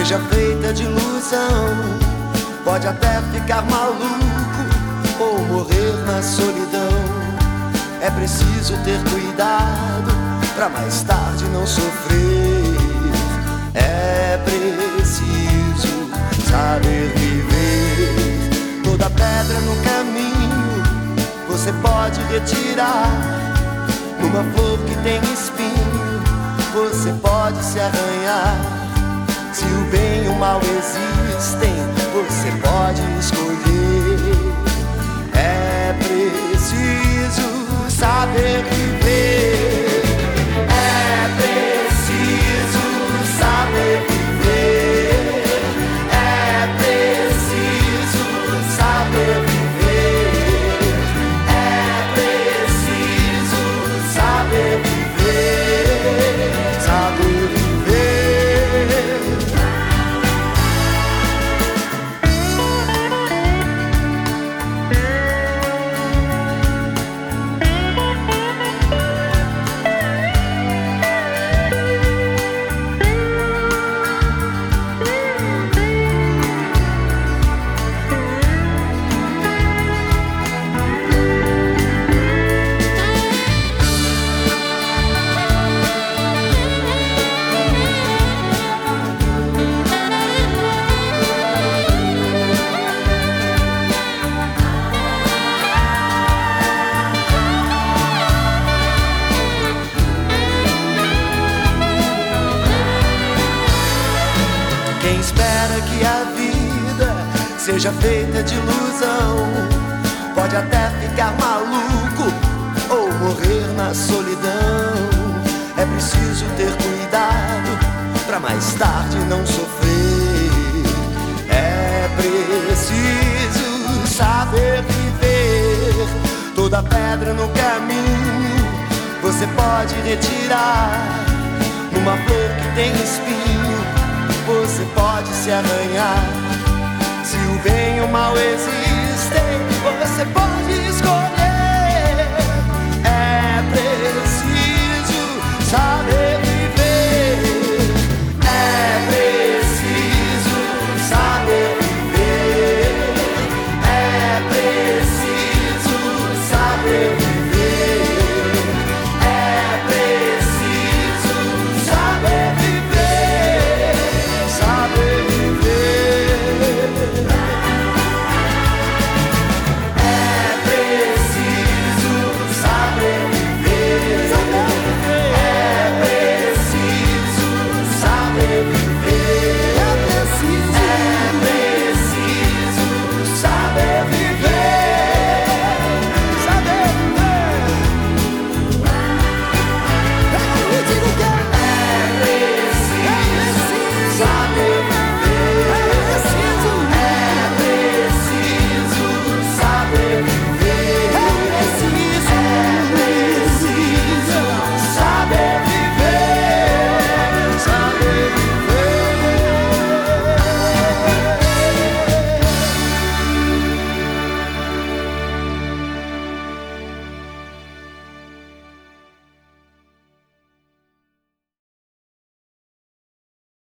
seja feita de ilusão. Pode até ficar maluco ou morrer na solidão. É preciso ter cuidado pra mais tarde não sofrer. É preciso saber viver. Toda pedra no caminho você pode retirar. Numa flor que tem espinho você pode se arranhar. Se o bem e o mal existem, você pode escolher. É preciso saber viver. É preciso saber viver. É preciso saber viver. É preciso saber viver. Saber viver. Quem espera que a vida seja feita de ilusão pode até ficar maluco ou morrer na solidão. É preciso ter cuidado pra mais tarde não sofrer. É preciso saber viver. Toda pedra no caminho você pode retirar. Numa flor que tem espinho você pode se arranhar. Se o bem e o mal existem, você pode